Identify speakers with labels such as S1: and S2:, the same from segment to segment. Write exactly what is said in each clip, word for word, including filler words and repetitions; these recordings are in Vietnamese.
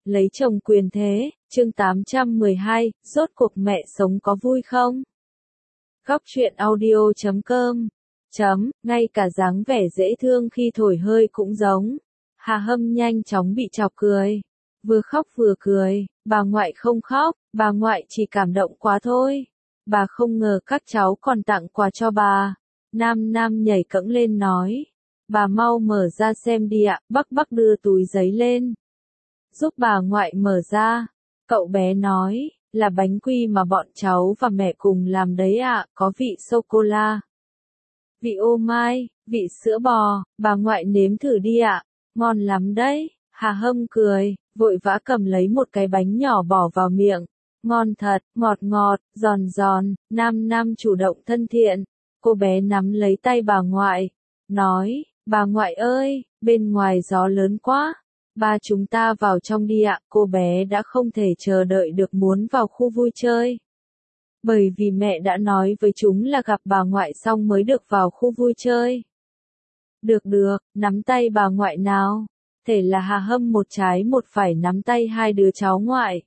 S1: Lấy chồng quyền thế, chương tám trăm mười hai, rốt cuộc mẹ sống có vui không? Góc truyện audio chấm com chấm, ngay cả dáng vẻ dễ thương khi thổi hơi cũng giống. Hà Hâm nhanh chóng bị chọc cười. Vừa khóc vừa cười, bà ngoại không khóc, bà ngoại chỉ cảm động quá thôi. Bà không ngờ các cháu còn tặng quà cho bà. Nam Nam nhảy cẫng lên nói. Bà mau mở ra xem đi ạ, Bắc Bắc đưa túi giấy lên. Giúp bà ngoại mở ra. Cậu bé nói, là bánh quy mà bọn cháu và mẹ cùng làm đấy ạ, có vị sô-cô-la. Vị ô mai, vị sữa bò, bà ngoại nếm thử đi ạ, ngon lắm đấy. Hà Hâm cười, vội vã cầm lấy một cái bánh nhỏ bỏ vào miệng. Ngon thật, ngọt ngọt, giòn giòn, Nam Nam chủ động thân thiện. Cô bé nắm lấy tay bà ngoại, nói, bà ngoại ơi, bên ngoài gió lớn quá. Ba chúng ta vào trong đi ạ, cô bé đã không thể chờ đợi được muốn vào khu vui chơi. Bởi vì mẹ đã nói với chúng là gặp bà ngoại xong mới được vào khu vui chơi. Được được, nắm tay bà ngoại nào. Thể là Hà Hâm một trái một phải nắm tay hai đứa cháu ngoại.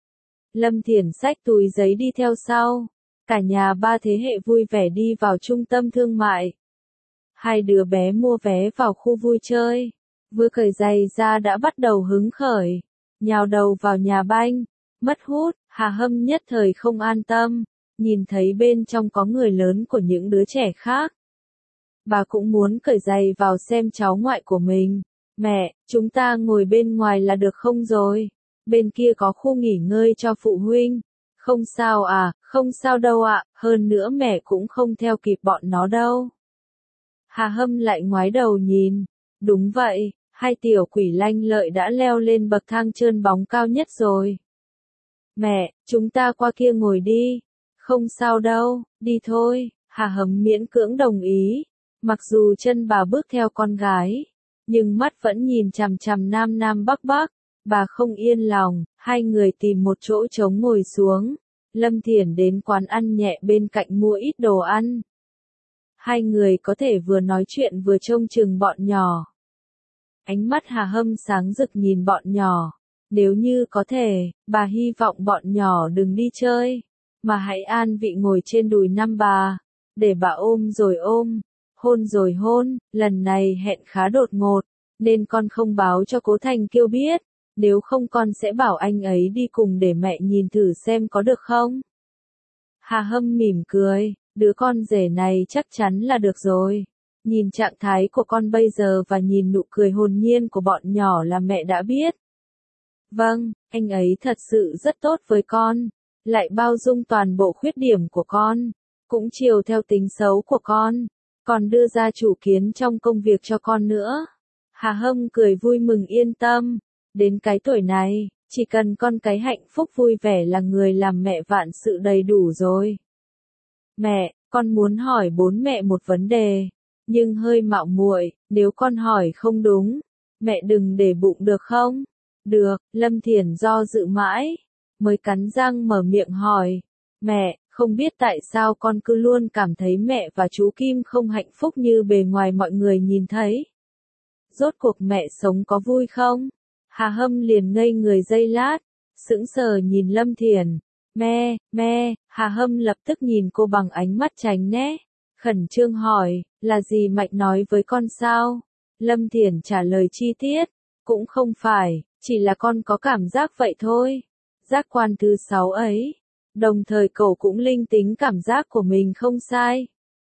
S1: Lâm Thiển xách túi giấy đi theo sau. Cả nhà ba thế hệ vui vẻ đi vào trung tâm thương mại. Hai đứa bé mua vé vào khu vui chơi. Vừa cởi giày ra đã bắt đầu hứng khởi. Nhào đầu vào nhà banh. Mất hút, Hà Hâm nhất thời không an tâm. Nhìn thấy bên trong có người lớn của những đứa trẻ khác. Bà cũng muốn cởi giày vào xem cháu ngoại của mình. Mẹ, chúng ta ngồi bên ngoài là được không rồi? Bên kia có khu nghỉ ngơi cho phụ huynh. Không sao à, không sao đâu ạ, hơn nữa mẹ cũng không theo kịp bọn nó đâu. Hà Hâm lại ngoái đầu nhìn. Đúng vậy, hai tiểu quỷ lanh lợi đã leo lên bậc thang trơn bóng cao nhất rồi. Mẹ, chúng ta qua kia ngồi đi. Không sao đâu, đi thôi. Hà Hâm miễn cưỡng đồng ý. Mặc dù chân bà bước theo con gái, nhưng mắt vẫn nhìn chằm chằm Nam Nam Bắc Bắc. Bà không yên lòng, hai người tìm một chỗ trống ngồi xuống. Lâm Thiển đến quán ăn nhẹ bên cạnh mua ít đồ ăn. Hai người có thể vừa nói chuyện vừa trông chừng bọn nhỏ. Ánh mắt Hà Hâm sáng rực nhìn bọn nhỏ. Nếu như có thể, bà hy vọng bọn nhỏ đừng đi chơi, mà hãy an vị ngồi trên đùi năm bà, để bà ôm rồi ôm, hôn rồi hôn. Lần này hẹn khá đột ngột, nên con không báo cho Cố Thành Kiêu biết, nếu không con sẽ bảo anh ấy đi cùng để mẹ nhìn thử xem có được không. Hà Hâm mỉm cười, đứa con rể này chắc chắn là được rồi. Nhìn trạng thái của con bây giờ và nhìn nụ cười hồn nhiên của bọn nhỏ là mẹ đã biết. Vâng, anh ấy thật sự rất tốt với con, lại bao dung toàn bộ khuyết điểm của con, cũng chiều theo tính xấu của con, còn đưa ra chủ kiến trong công việc cho con nữa. Hà Hâm cười vui mừng yên tâm, đến cái tuổi này, chỉ cần con cái hạnh phúc vui vẻ là người làm mẹ vạn sự đầy đủ rồi. Mẹ, con muốn hỏi bốn mẹ một vấn đề, nhưng hơi mạo muội, nếu con hỏi không đúng, mẹ đừng để bụng được không? Được, Lâm Thiển do dự mãi, mới cắn răng mở miệng hỏi. Mẹ, không biết tại sao con cứ luôn cảm thấy mẹ và chú Kim không hạnh phúc như bề ngoài mọi người nhìn thấy. Rốt cuộc mẹ sống có vui không? Hà Hâm liền ngây người giây lát, sững sờ nhìn Lâm Thiển. Mẹ, mẹ, Hà Hâm lập tức nhìn cô bằng ánh mắt tránh né, khẩn trương hỏi, là gì Mạnh nói với con sao? Lâm Thiển trả lời chi tiết, cũng không phải, chỉ là con có cảm giác vậy thôi. Giác quan thứ sáu ấy. Đồng thời cậu cũng linh tính cảm giác của mình không sai.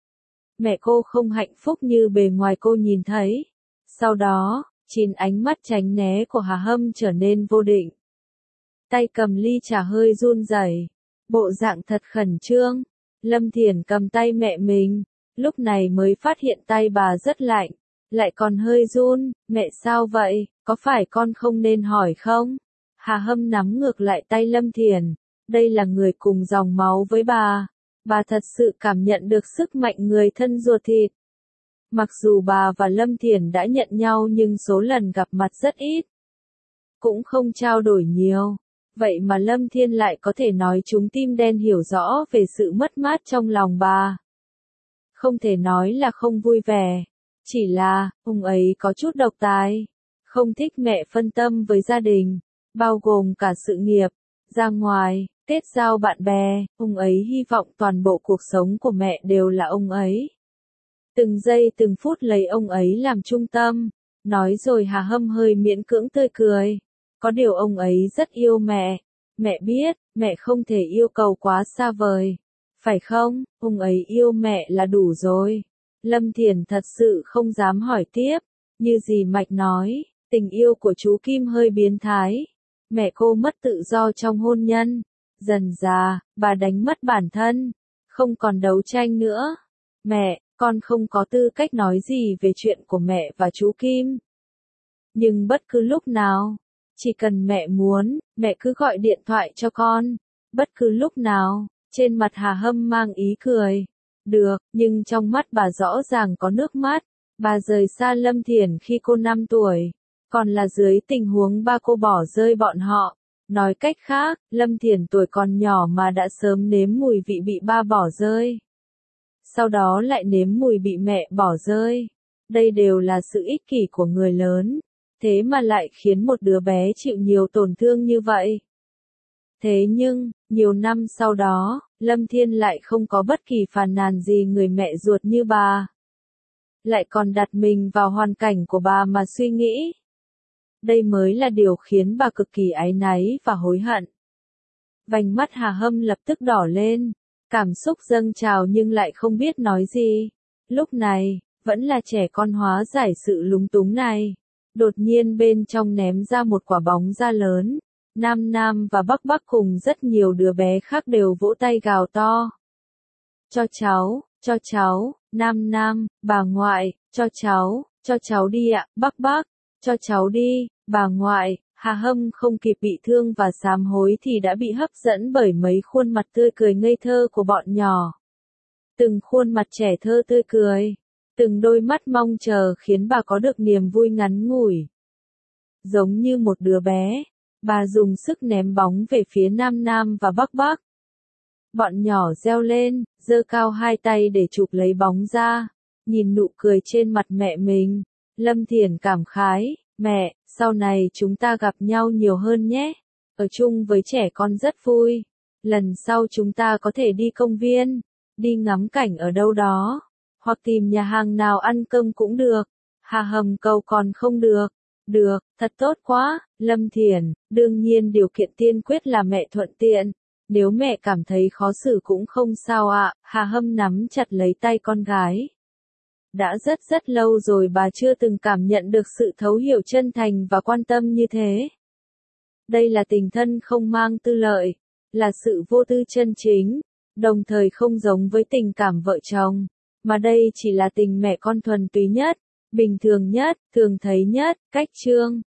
S1: Mẹ cô không hạnh phúc như bề ngoài cô nhìn thấy. Sau đó, chín ánh mắt tránh né của Hà Hâm trở nên vô định. Tay cầm ly trà hơi run rẩy, bộ dạng thật khẩn trương. Lâm Thiển cầm tay mẹ mình, lúc này mới phát hiện tay bà rất lạnh, lại còn hơi run. Mẹ sao vậy, có phải con không nên hỏi không? Hà Hâm nắm ngược lại tay Lâm Thiển, đây là người cùng dòng máu với bà, bà thật sự cảm nhận được sức mạnh người thân ruột thịt. Mặc dù bà và Lâm Thiển đã nhận nhau nhưng số lần gặp mặt rất ít, cũng không trao đổi nhiều. Vậy mà Lâm Thiên lại có thể nói chúng tim đen hiểu rõ về sự mất mát trong lòng bà. Không thể nói là không vui vẻ, chỉ là, ông ấy có chút độc tài, không thích mẹ phân tâm với gia đình. bao gồm cả sự nghiệp, ra ngoài, kết giao bạn bè, ông ấy hy vọng toàn bộ cuộc sống của mẹ đều là ông ấy. Từng giây từng phút lấy ông ấy làm trung tâm, nói rồi Hà Hâm hơi miễn cưỡng tươi cười. Có điều ông ấy rất yêu mẹ, mẹ biết, mẹ không thể yêu cầu quá xa vời. Phải không, ông ấy yêu mẹ là đủ rồi. Lâm Thiển thật sự không dám hỏi tiếp, như dì Mạch nói, tình yêu của chú Kim hơi biến thái. Mẹ cô mất tự do trong hôn nhân, dần dà, bà đánh mất bản thân, không còn đấu tranh nữa. Mẹ, con không có tư cách nói gì về chuyện của mẹ và chú Kim. Nhưng bất cứ lúc nào, chỉ cần mẹ muốn, mẹ cứ gọi điện thoại cho con. Bất cứ lúc nào, trên mặt Hà Hâm mang ý cười. Được, nhưng trong mắt bà rõ ràng có nước mắt. Bà rời xa Lâm Thiển khi cô năm tuổi, còn là dưới tình huống ba cô bỏ rơi bọn họ. Nói cách khác, Lâm Thiển tuổi còn nhỏ mà đã sớm nếm mùi vị bị ba bỏ rơi. Sau đó lại nếm mùi bị mẹ bỏ rơi. Đây đều là sự ích kỷ của người lớn. Thế mà lại khiến một đứa bé chịu nhiều tổn thương như vậy. Thế nhưng, nhiều năm sau đó, Lâm Thiên lại không có bất kỳ phàn nàn gì người mẹ ruột như bà. Lại còn đặt mình vào hoàn cảnh của bà mà suy nghĩ. Đây mới là điều khiến bà cực kỳ áy náy và hối hận. Vành mắt Hà Hâm lập tức đỏ lên, cảm xúc dâng trào nhưng lại không biết nói gì. Lúc này, vẫn là trẻ con hóa giải sự lúng túng này. Đột nhiên bên trong ném ra một quả bóng da lớn. Nam Nam và Bắc Bắc cùng rất nhiều đứa bé khác đều vỗ tay gào to. Cho cháu, cho cháu, Nam Nam, bà ngoại, cho cháu, cho cháu đi ạ, Bắc Bắc, cho cháu đi, bà ngoại. Hà Hâm không kịp bị thương và sám hối thì đã bị hấp dẫn bởi mấy khuôn mặt tươi cười ngây thơ của bọn nhỏ. Từng khuôn mặt trẻ thơ tươi cười, từng đôi mắt mong chờ khiến bà có được niềm vui ngắn ngủi. Giống như một đứa bé, bà dùng sức ném bóng về phía Nam Nam và Bắc Bắc. Bọn nhỏ reo lên, giơ cao hai tay để chụp lấy bóng ra, nhìn nụ cười trên mặt mẹ mình. Lâm Thiển cảm khái, mẹ, sau này chúng ta gặp nhau nhiều hơn nhé. Ở chung với trẻ con rất vui. Lần sau chúng ta có thể đi công viên, đi ngắm cảnh ở đâu đó, hoặc tìm nhà hàng nào ăn cơm cũng được. Hà Hâm cầu còn không được. Được, thật tốt quá, Lâm Thiển, đương nhiên điều kiện tiên quyết là mẹ thuận tiện. Nếu mẹ cảm thấy khó xử cũng không sao ạ. Hà Hâm nắm chặt lấy tay con gái. Đã rất rất lâu rồi bà chưa từng cảm nhận được sự thấu hiểu chân thành và quan tâm như thế. Đây là tình thân không mang tư lợi, là sự vô tư chân chính, đồng thời không giống với tình cảm vợ chồng, mà đây chỉ là tình mẹ con thuần túy nhất, bình thường nhất, thường thấy nhất. Cách chương